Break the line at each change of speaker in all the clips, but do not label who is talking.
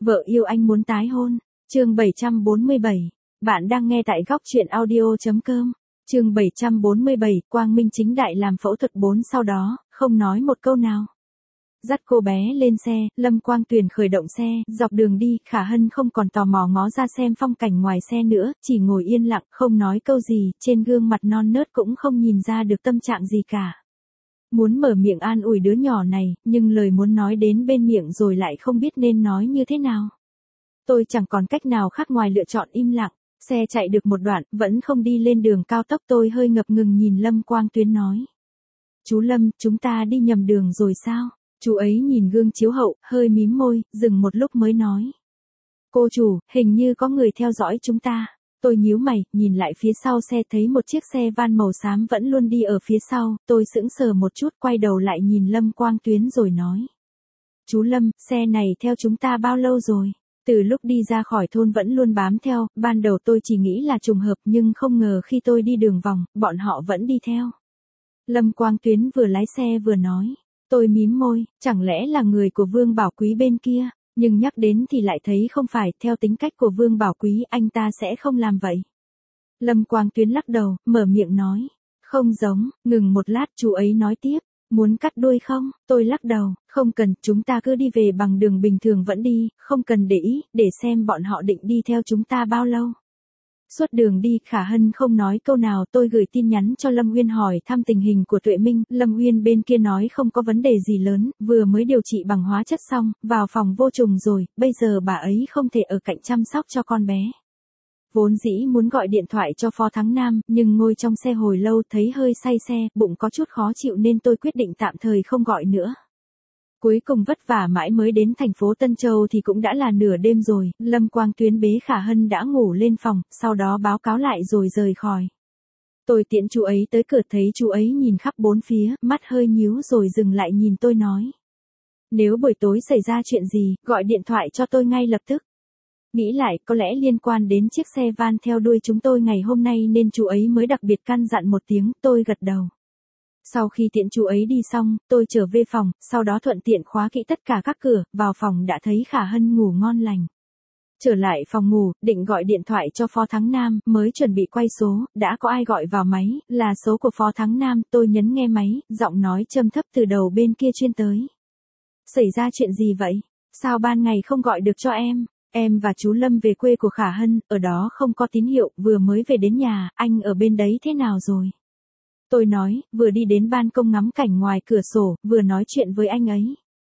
Vợ yêu anh muốn tái hôn. Chương 747. Bạn đang nghe tại góc truyện audio.com. Chương 747, Quang Minh chính đại làm phẫu thuật 4 sau đó, không nói một câu nào. Dắt cô bé lên xe, Lâm Quang Tuyền khởi động xe, dọc đường đi, Khả Hân không còn tò mò ngó ra xem phong cảnh ngoài xe nữa, chỉ ngồi yên lặng, không nói câu gì, trên gương mặt non nớt cũng không nhìn ra được tâm trạng gì cả. Muốn mở miệng an ủi đứa nhỏ này, nhưng lời muốn nói đến bên miệng rồi lại không biết nên nói như thế nào. Tôi chẳng còn cách nào khác ngoài lựa chọn im lặng. Xe chạy được một đoạn, vẫn không đi lên đường cao tốc, tôi hơi ngập ngừng nhìn Lâm Quang Tuyến nói. Chú Lâm, chúng ta đi nhầm đường rồi sao? Chú ấy nhìn gương chiếu hậu, hơi mím môi, dừng một lúc mới nói. Cô chủ, hình như có người theo dõi chúng ta. Tôi nhíu mày, nhìn lại phía sau xe thấy một chiếc xe van màu xám vẫn luôn đi ở phía sau, tôi sững sờ một chút quay đầu lại nhìn Lâm Quang Tuyến rồi nói. Chú Lâm, xe này theo chúng ta bao lâu rồi? Từ lúc đi ra khỏi thôn vẫn luôn bám theo, ban đầu tôi chỉ nghĩ là trùng hợp nhưng không ngờ khi tôi đi đường vòng, bọn họ vẫn đi theo. Lâm Quang Tuyến vừa lái xe vừa nói. Tôi mím môi, chẳng lẽ là người của Vương Bảo Quý bên kia, nhưng nhắc đến thì lại thấy không phải, theo tính cách của Vương Bảo Quý anh ta sẽ không làm vậy. Lâm Quang Tuyến lắc đầu, mở miệng nói. Không giống, ngừng một lát chú ấy nói tiếp. Muốn cắt đuôi không? Tôi lắc đầu, không cần, chúng ta cứ đi về bằng đường bình thường vẫn đi, không cần để ý, để xem bọn họ định đi theo chúng ta bao lâu. Suốt đường đi, Khả Hân không nói câu nào, tôi gửi tin nhắn cho Lâm Uyên hỏi thăm tình hình của Tuệ Minh, Lâm Uyên bên kia nói không có vấn đề gì lớn, vừa mới điều trị bằng hóa chất xong, vào phòng vô trùng rồi, bây giờ bà ấy không thể ở cạnh chăm sóc cho con bé. Vốn dĩ muốn gọi điện thoại cho Phó Thắng Nam, nhưng ngồi trong xe hồi lâu thấy hơi say xe, bụng có chút khó chịu nên tôi quyết định tạm thời không gọi nữa. Cuối cùng vất vả mãi mới đến thành phố Tân Châu thì cũng đã là nửa đêm rồi, Lâm Quang Tuyến bế Khả Hân đã ngủ lên phòng, sau đó báo cáo lại rồi rời khỏi. Tôi tiễn chú ấy tới cửa thấy chú ấy nhìn khắp bốn phía, mắt hơi nhíu rồi dừng lại nhìn tôi nói. Nếu buổi tối xảy ra chuyện gì, gọi điện thoại cho tôi ngay lập tức. Nghĩ lại, có lẽ liên quan đến chiếc xe van theo đuôi chúng tôi ngày hôm nay nên chú ấy mới đặc biệt căn dặn một tiếng, tôi gật đầu. Sau khi tiễn chú ấy đi xong, tôi trở về phòng, sau đó thuận tiện khóa kỹ tất cả các cửa, vào phòng đã thấy Khả Hân ngủ ngon lành. Trở lại phòng ngủ, định gọi điện thoại cho Phó Thắng Nam, mới chuẩn bị quay số, đã có ai gọi vào máy, là số của Phó Thắng Nam, tôi nhấn nghe máy, giọng nói trầm thấp từ đầu bên kia chuyên tới. Xảy ra chuyện gì vậy? Sao ban ngày không gọi được cho em? Em và chú Lâm về quê của Khả Hân, ở đó không có tín hiệu, vừa mới về đến nhà, anh ở bên đấy thế nào rồi? Tôi nói, vừa đi đến ban công ngắm cảnh ngoài cửa sổ, vừa nói chuyện với anh ấy.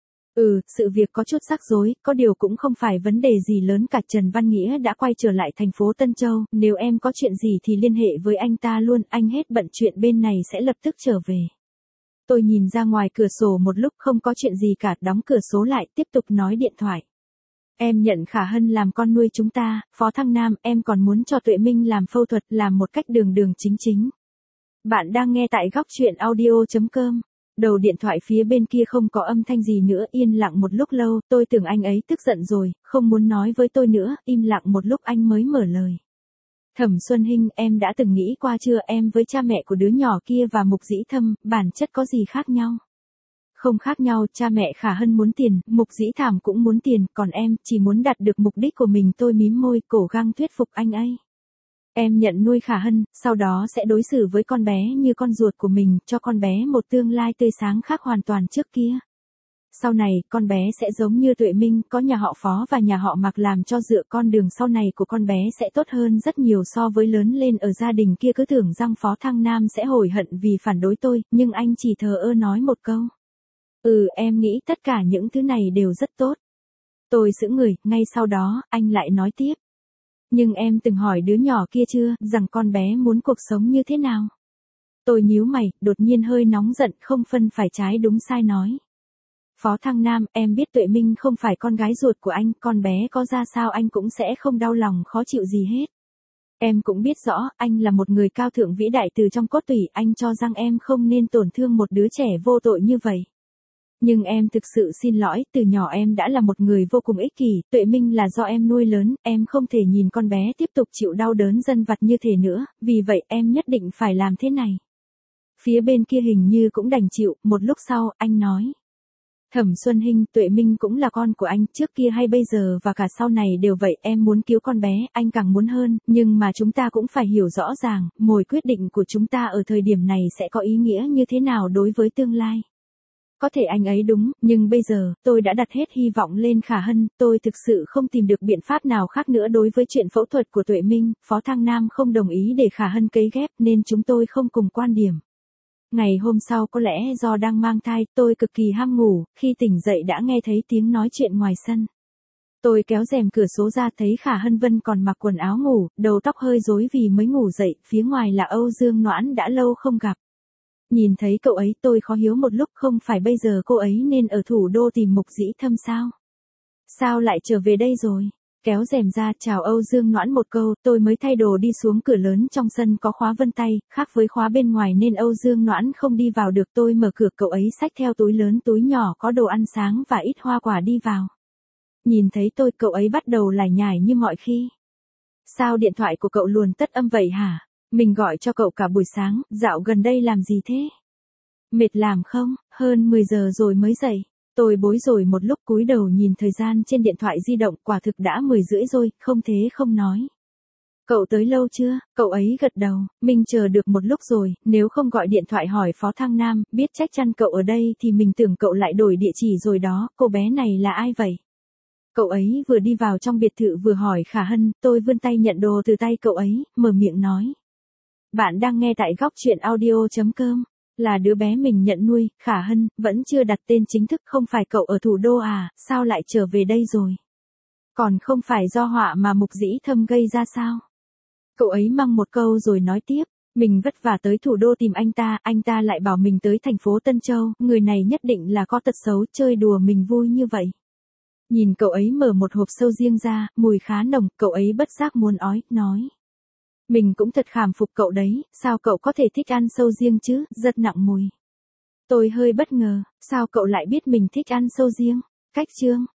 Sự việc có chút rắc rối, có điều cũng không phải vấn đề gì lớn cả. Trần Văn Nghĩa đã quay trở lại thành phố Tân Châu, nếu em có chuyện gì thì liên hệ với anh ta luôn, anh hết bận chuyện bên này sẽ lập tức trở về. Tôi nhìn ra ngoài cửa sổ một lúc không có chuyện gì cả, đóng cửa sổ lại, tiếp tục nói điện thoại. Em nhận Khả Hân làm con nuôi chúng ta, Phó Thăng Nam, em còn muốn cho Tuệ Minh làm phẫu thuật, làm một cách đường đường chính chính. Bạn đang nghe tại góc truyện audio.com. Đầu điện thoại phía bên kia không có âm thanh gì nữa, yên lặng một lúc lâu, tôi tưởng anh ấy tức giận rồi, không muốn nói với tôi nữa, im lặng một lúc anh mới mở lời. Thẩm Xuân Hinh, em đã từng nghĩ qua chưa, em với cha mẹ của đứa nhỏ kia và Mục Dĩ Thâm, bản chất có gì khác nhau? Không khác nhau, cha mẹ Khả Hân muốn tiền, Mục Dĩ Thảm cũng muốn tiền, còn em, chỉ muốn đạt được mục đích của mình. Tôi mím môi, cố gắng thuyết phục anh ấy. Em nhận nuôi Khả Hân, sau đó sẽ đối xử với con bé như con ruột của mình, cho con bé một tương lai tươi sáng khác hoàn toàn trước kia. Sau này, con bé sẽ giống như Tuệ Minh, có nhà họ Phó và nhà họ Mạc làm cho dựa, con đường sau này của con bé sẽ tốt hơn rất nhiều so với lớn lên ở gia đình kia. Cứ tưởng rằng Phó Thăng Nam sẽ hối hận vì phản đối tôi, nhưng anh chỉ thờ ơ nói một câu. Em nghĩ tất cả những thứ này đều rất tốt. Tôi sững người, ngay sau đó, anh lại nói tiếp. Nhưng em từng hỏi đứa nhỏ kia chưa, rằng con bé muốn cuộc sống như thế nào? Tôi nhíu mày, đột nhiên hơi nóng giận, không phân phải trái đúng sai nói. Phó Thăng Nam, em biết Tuệ Minh không phải con gái ruột của anh, con bé có ra sao anh cũng sẽ không đau lòng khó chịu gì hết. Em cũng biết rõ, anh là một người cao thượng vĩ đại từ trong cốt tủy, anh cho rằng em không nên tổn thương một đứa trẻ vô tội như vậy. Nhưng em thực sự xin lỗi, từ nhỏ em đã là một người vô cùng ích kỷ, Tuệ Minh là do em nuôi lớn, em không thể nhìn con bé tiếp tục chịu đau đớn dân vặt như thế nữa, vì vậy em nhất định phải làm thế này. Phía bên kia hình như cũng đành chịu, một lúc sau, anh nói. Thẩm Xuân Hinh, Tuệ Minh cũng là con của anh, trước kia hay bây giờ và cả sau này đều vậy, em muốn cứu con bé, anh càng muốn hơn, nhưng mà chúng ta cũng phải hiểu rõ ràng, mỗi quyết định của chúng ta ở thời điểm này sẽ có ý nghĩa như thế nào đối với tương lai. Có thể anh ấy đúng, nhưng bây giờ, tôi đã đặt hết hy vọng lên Khả Hân, tôi thực sự không tìm được biện pháp nào khác nữa đối với chuyện phẫu thuật của Tuệ Minh, Phó Thăng Nam không đồng ý để Khả Hân cấy ghép nên chúng tôi không cùng quan điểm. Ngày hôm sau có lẽ do đang mang thai, tôi cực kỳ ham ngủ, khi tỉnh dậy đã nghe thấy tiếng nói chuyện ngoài sân. Tôi kéo rèm cửa sổ ra thấy Khả Hân Vân còn mặc quần áo ngủ, đầu tóc hơi rối vì mới ngủ dậy, phía ngoài là Âu Dương Noãn đã lâu không gặp. Nhìn thấy cậu ấy tôi khó hiểu một lúc, không phải bây giờ cô ấy nên ở thủ đô tìm Mục Dĩ Thâm sao? Sao lại trở về đây rồi? Kéo rèm ra chào Âu Dương Noãn một câu, tôi mới thay đồ đi xuống cửa lớn trong sân có khóa vân tay, khác với khóa bên ngoài nên Âu Dương Noãn không đi vào được, tôi mở cửa cậu ấy xách theo túi lớn túi nhỏ có đồ ăn sáng và ít hoa quả đi vào. Nhìn thấy tôi cậu ấy bắt đầu lải nhải như mọi khi. Sao điện thoại của cậu luồn tất âm vậy hả? Mình gọi cho cậu cả buổi sáng, dạo gần đây làm gì thế? Mệt làm không? Hơn 10 giờ rồi mới dậy. Tôi bối rối một lúc cúi đầu nhìn thời gian trên điện thoại di động, quả thực đã 10 rưỡi rồi, không thế không nói. Cậu tới lâu chưa? Cậu ấy gật đầu, mình chờ được một lúc rồi, nếu không gọi điện thoại hỏi Phó Thăng Nam, biết chắc chắn cậu ở đây thì mình tưởng cậu lại đổi địa chỉ rồi đó, cô bé này là ai vậy? Cậu ấy vừa đi vào trong biệt thự vừa hỏi Khả Hân, tôi vươn tay nhận đồ từ tay cậu ấy, mở miệng nói. Bạn đang nghe tại góc truyện audio.com. Là đứa bé mình nhận nuôi, Khả Hân, vẫn chưa đặt tên chính thức, không phải cậu ở thủ đô à, sao lại trở về đây rồi? Còn không phải do họa mà Mục Dĩ Thâm gây ra sao? Cậu ấy mang một câu rồi nói tiếp, mình vất vả tới thủ đô tìm anh ta lại bảo mình tới thành phố Tân Châu, người này nhất định là có tật xấu, chơi đùa mình vui như vậy. Nhìn cậu ấy mở một hộp sâu riêng ra, mùi khá nồng, cậu ấy bất giác muốn ói, nói. Mình cũng thật khảm phục cậu đấy, sao cậu có thể thích ăn sâu riêng chứ, rất nặng mùi. Tôi hơi bất ngờ, sao cậu lại biết mình thích ăn sâu riêng? Cách chương.